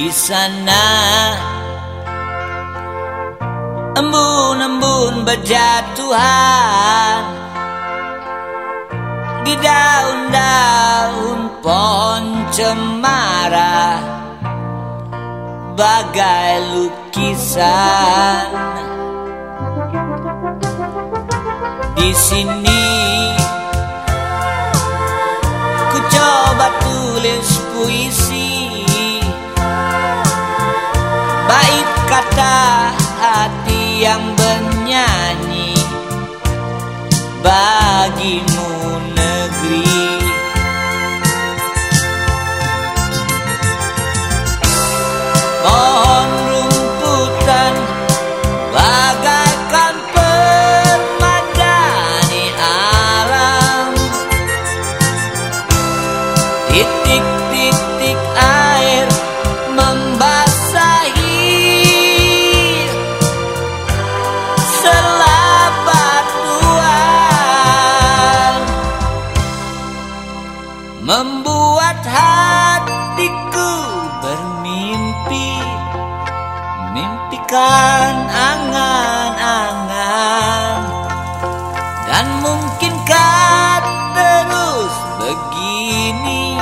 Di sana embun-embun berjatuhan di daun-daun pohon cemara, bagai lukisan. Di sini ku coba tulis puisi, bait kata hati yang bernyanyi bagimu negeri. Pohon rumputan bagaikan permadani alam, titik-titik air membasahi selabat Tuhan, membuat hatiku bermimpi, mimpikan angan-angan. Dan mungkinkah terus begini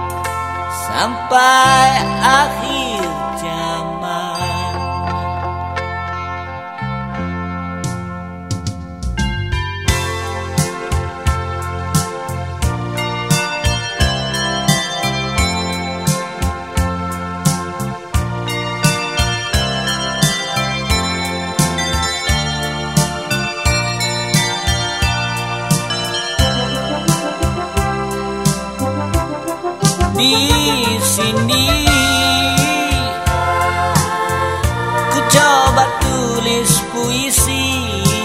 sampai akhir zaman? Di sini ku coba tulis puisi,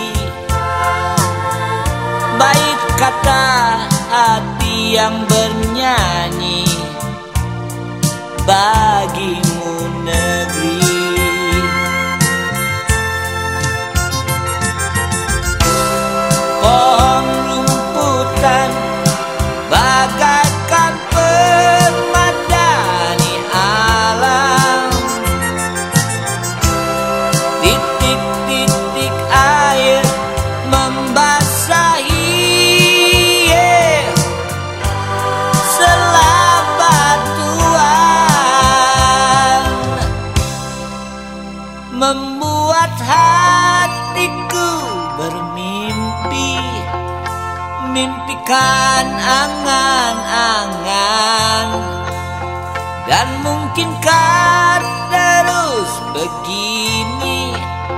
bait kata hati yang bernyanyi bagimu negeri. Pohon rumputan bagaikan permadani alam, titik-titik air membasahi selabat Tuhan, membuat hatiku bermimpi, mimpikan angan-angan. Dan mungkinkah terus begini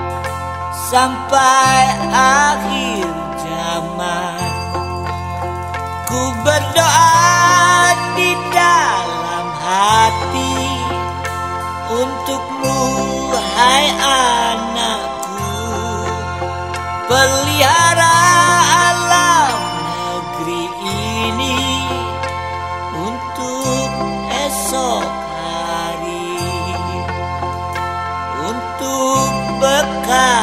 sampai akhir zaman? Ku berdoa di dalam hati untukmu, hai anakku, pelihara alam negeri ini untuk esok hari, untuk bekal